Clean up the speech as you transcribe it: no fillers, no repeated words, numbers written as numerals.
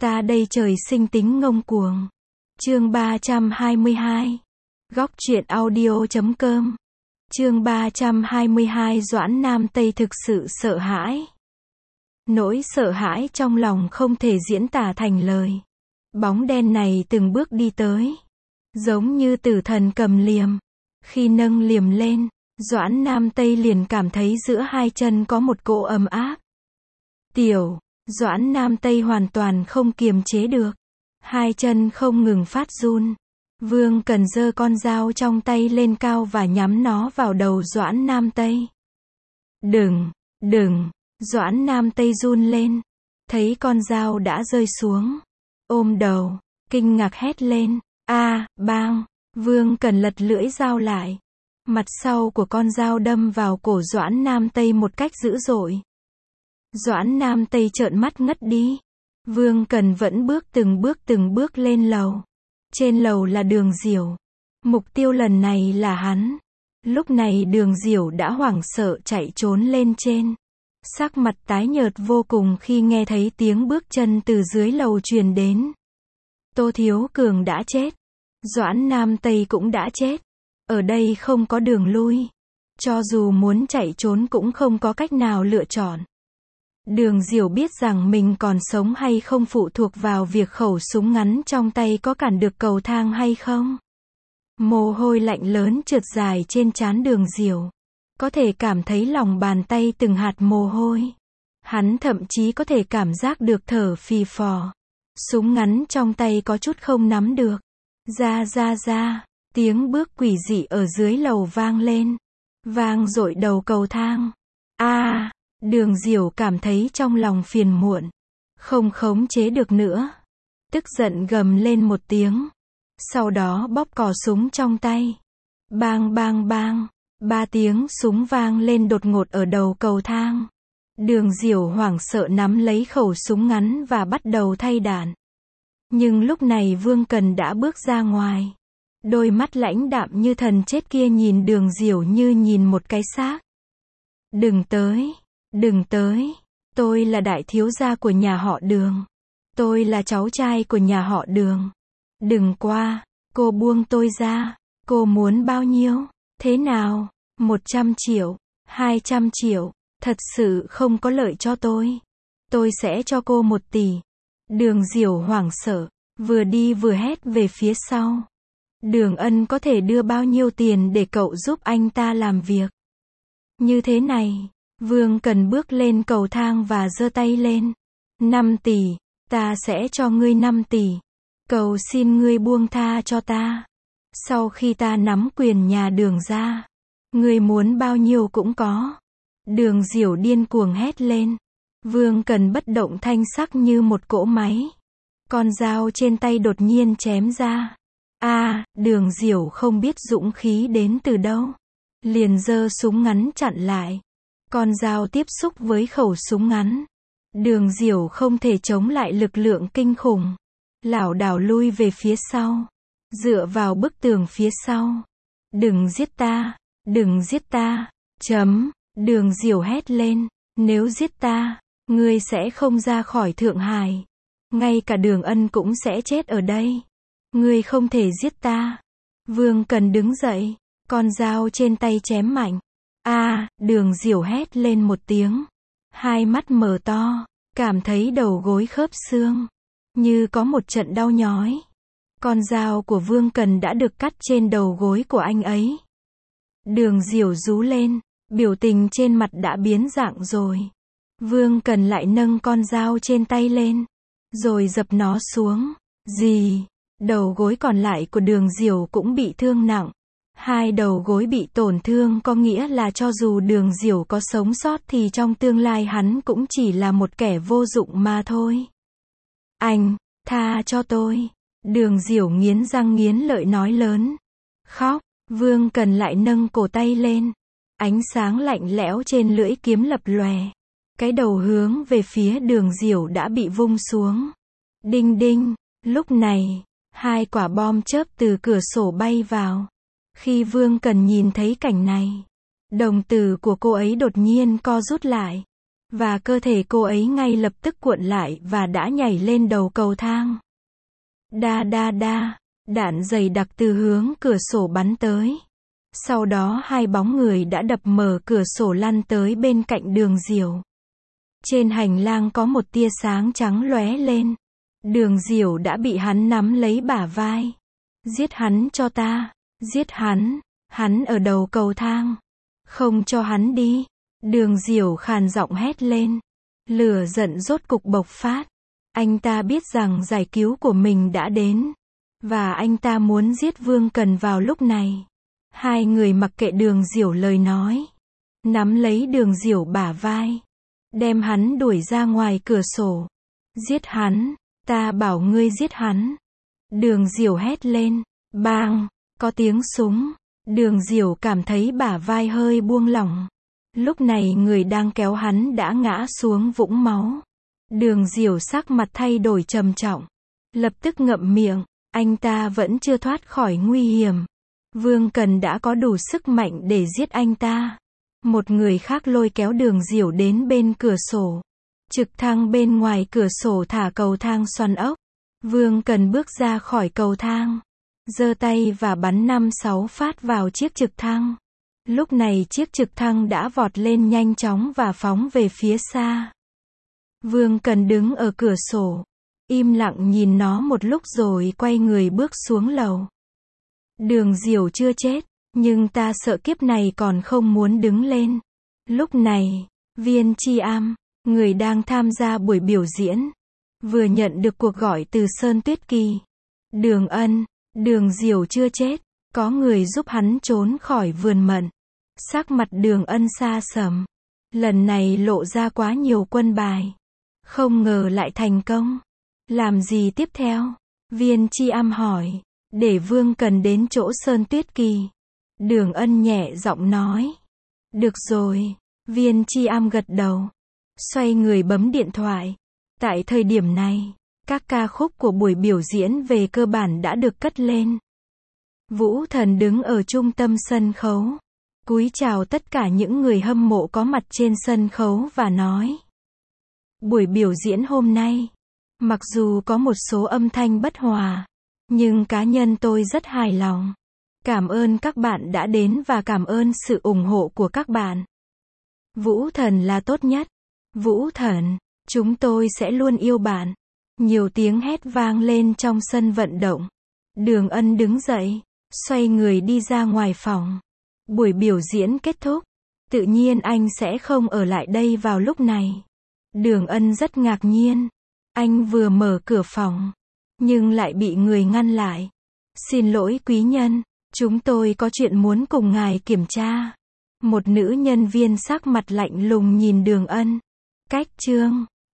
Ta đây trời sinh tính ngông cuồng. Chương 322. Góc truyện audio.com. Chương 322 Doãn Nam Tây thực sự sợ hãi. Nỗi sợ hãi trong lòng không thể diễn tả thành lời. Bóng đen này từng bước đi tới, giống như tử thần cầm liềm. Khi nâng liềm lên, Doãn Nam Tây liền cảm thấy giữa hai chân có một cỗ ấm áp. Doãn Nam Tây hoàn toàn không kiềm chế được. Hai chân không ngừng phát run. Vương Cần giơ con dao trong tay lên cao và nhắm nó vào đầu Doãn Nam Tây. Đừng, Doãn Nam Tây run lên. Thấy con dao đã rơi xuống. Ôm đầu, kinh ngạc hét lên. Bang! Vương Cần lật lưỡi dao lại. Mặt sau của con dao đâm vào cổ Doãn Nam Tây một cách dữ dội. Doãn Nam Tây trợn mắt ngất đi. Vương Cần vẫn từng bước lên lầu. Trên lầu là Đường Diểu. Mục tiêu lần này là hắn. Lúc này Đường Diểu đã hoảng sợ chạy trốn lên trên. Sắc mặt tái nhợt vô cùng khi nghe thấy tiếng bước chân từ dưới lầu truyền đến. Tô Thiếu Cường đã chết. Doãn Nam Tây cũng đã chết. Ở đây không có đường lui. Cho dù muốn chạy trốn cũng không có cách nào lựa chọn. Đường Diểu biết rằng mình còn sống hay không phụ thuộc vào việc khẩu súng ngắn trong tay có cản được cầu thang hay không. Mồ hôi lạnh lớn trượt dài trên trán Đường Diểu. Có thể cảm thấy lòng bàn tay từng hạt mồ hôi. Hắn thậm chí có thể cảm giác được thở phì phò. Súng ngắn trong tay có chút không nắm được. Ra, tiếng bước quỷ dị ở dưới lầu vang lên. Vang dội đầu cầu thang. Đường Diểu cảm thấy trong lòng phiền muộn. Không khống chế được nữa. Tức giận gầm lên một tiếng. Sau đó bóp cò súng trong tay. Bang. 3 tiếng súng vang lên đột ngột ở đầu cầu thang. Đường Diểu hoảng sợ nắm lấy khẩu súng ngắn và bắt đầu thay đạn. Nhưng lúc này Vương Cần đã bước ra ngoài. Đôi mắt lãnh đạm như thần chết kia nhìn Đường Diểu như nhìn một cái xác. Đừng tới. Tôi là đại thiếu gia của nhà họ Đường. Tôi là cháu trai của nhà họ Đường. Đừng qua. Cô buông tôi ra. Cô muốn bao nhiêu? Thế nào? 100 triệu, 200 triệu, thật sự không có lợi cho tôi. Tôi sẽ cho cô 1 tỷ. Đường Diểu hoảng sợ, vừa đi vừa hét về phía sau. Đường Ân có thể đưa bao nhiêu tiền để cậu giúp anh ta làm việc? Như thế này, Vương Cần bước lên cầu thang và giơ tay lên. 5 tỷ, ta sẽ cho ngươi 5 tỷ. Cầu xin ngươi buông tha cho ta. Sau khi ta nắm quyền nhà Đường ra, ngươi muốn bao nhiêu cũng có. Đường Diểu điên cuồng hét lên. Vương Cần bất động thanh sắc như một cỗ máy. Con dao trên tay đột nhiên chém ra. Đường Diểu không biết dũng khí đến từ đâu. Liền giơ súng ngắn chặn lại. Con dao tiếp xúc với khẩu súng ngắn. Đường Diểu không thể chống lại lực lượng kinh khủng. Lảo đảo lui về phía sau. Dựa vào bức tường phía sau. Đừng giết ta. Đường Diểu hét lên. Nếu giết ta, ngươi sẽ không ra khỏi Thượng Hải. Ngay cả Đường Ân cũng sẽ chết ở đây. Ngươi không thể giết ta. Vương Cần đứng dậy. Con dao trên tay chém mạnh. Đường Diểu hét lên một tiếng. Hai mắt mở to. Cảm thấy đầu gối khớp xương. Như có một trận đau nhói. Con dao của Vương Cần đã được cắt trên đầu gối của anh ấy. Đường Diểu rú lên. Biểu tình trên mặt đã biến dạng rồi. Vương Cần lại nâng con dao trên tay lên. Rồi dập nó xuống. Đầu gối còn lại của Đường Diểu cũng bị thương nặng. 2 đầu gối bị tổn thương có nghĩa là cho dù Đường Diểu có sống sót thì trong tương lai hắn cũng chỉ là một kẻ vô dụng mà thôi. Anh, tha cho tôi. Đường Diểu nghiến răng nghiến lợi nói lớn. Khóc. Vương Cần lại nâng cổ tay lên. Ánh sáng lạnh lẽo trên lưỡi kiếm lập lòe. Cái đầu hướng về phía Đường Diểu đã bị vung xuống. Đinh. Lúc này, 2 quả bom chớp từ cửa sổ bay vào. Khi Vương Cần nhìn thấy cảnh này, đồng tử của cô ấy đột nhiên co rút lại. và cơ thể cô ấy ngay lập tức cuộn lại và đã nhảy lên đầu cầu thang. Đa đa đa, đạn dày đặc từ hướng cửa sổ bắn tới. Sau đó hai bóng người đã đập mở cửa sổ lăn tới bên cạnh Đường Diểu. Trên hành lang có một tia sáng trắng lóe lên. Đường Diểu đã bị hắn nắm lấy bả vai. Giết hắn cho ta, giết hắn ở đầu cầu thang. Không cho hắn đi. Đường Diểu khàn giọng hét lên. Lửa giận rốt cục bộc phát. Anh ta biết rằng giải cứu của mình đã đến. Và anh ta muốn giết Vương Cần vào lúc này. Hai người mặc kệ Đường Diểu lời nói. Nắm lấy Đường Diểu bả vai. Đem hắn đuổi ra ngoài cửa sổ. Giết hắn, ta bảo ngươi giết hắn. Đường Diểu hét lên. Bang, có tiếng súng. Đường Diểu cảm thấy bả vai hơi buông lỏng. Lúc này người đang kéo hắn đã ngã xuống vũng máu. Đường Diểu sắc mặt thay đổi trầm trọng. Lập tức ngậm miệng. Anh ta vẫn chưa thoát khỏi nguy hiểm. Vương Cần đã có đủ sức mạnh để giết anh ta. Một người khác lôi kéo Đường Diểu đến bên cửa sổ. Trực thăng bên ngoài cửa sổ thả cầu thang xoắn ốc. Vương Cần bước ra khỏi cầu thang. Giơ tay và bắn 5-6 phát vào chiếc trực thăng. Lúc này chiếc trực thăng đã vọt lên nhanh chóng và phóng về phía xa. Vương Cần đứng ở cửa sổ. Im lặng nhìn nó một lúc rồi quay người bước xuống lầu. Đường Diểu chưa chết, nhưng ta sợ kiếp này còn không muốn đứng lên. Lúc này, Viên Chi Am, người đang tham gia buổi biểu diễn, vừa nhận được cuộc gọi từ Sơn Tuyết Kỳ. Đường Ân, Đường Diểu chưa chết, có người giúp hắn trốn khỏi vườn mận. Sắc mặt Đường Ân xa sầm. Lần này lộ ra quá nhiều quân bài. Không ngờ lại thành công. Làm gì tiếp theo? Viên Chi Am hỏi. Để Vương Cần đến chỗ Sơn Tuyết Kỳ. Đường Ân nhẹ giọng nói. Được rồi. Viên Chi Am gật đầu. Xoay người bấm điện thoại. Tại thời điểm này, các ca khúc của buổi biểu diễn về cơ bản đã được cất lên. Vũ Thần đứng ở trung tâm sân khấu. Cúi chào tất cả những người hâm mộ có mặt trên sân khấu và nói. Buổi biểu diễn hôm nay, mặc dù có một số âm thanh bất hòa, nhưng cá nhân tôi rất hài lòng. Cảm ơn các bạn đã đến và cảm ơn sự ủng hộ của các bạn. Vũ Thần là tốt nhất. Vũ Thần, chúng tôi sẽ luôn yêu bạn. Nhiều tiếng hét vang lên trong sân vận động. Đường Ân đứng dậy, xoay người đi ra ngoài phòng. Buổi biểu diễn kết thúc. Tự nhiên anh sẽ không ở lại đây vào lúc này. Đường Ân rất ngạc nhiên. Anh vừa mở cửa phòng, nhưng lại bị người ngăn lại. Xin lỗi quý nhân, chúng tôi có chuyện muốn cùng ngài kiểm tra. Một nữ nhân viên sắc mặt lạnh lùng nhìn Đường Ân. Cách chương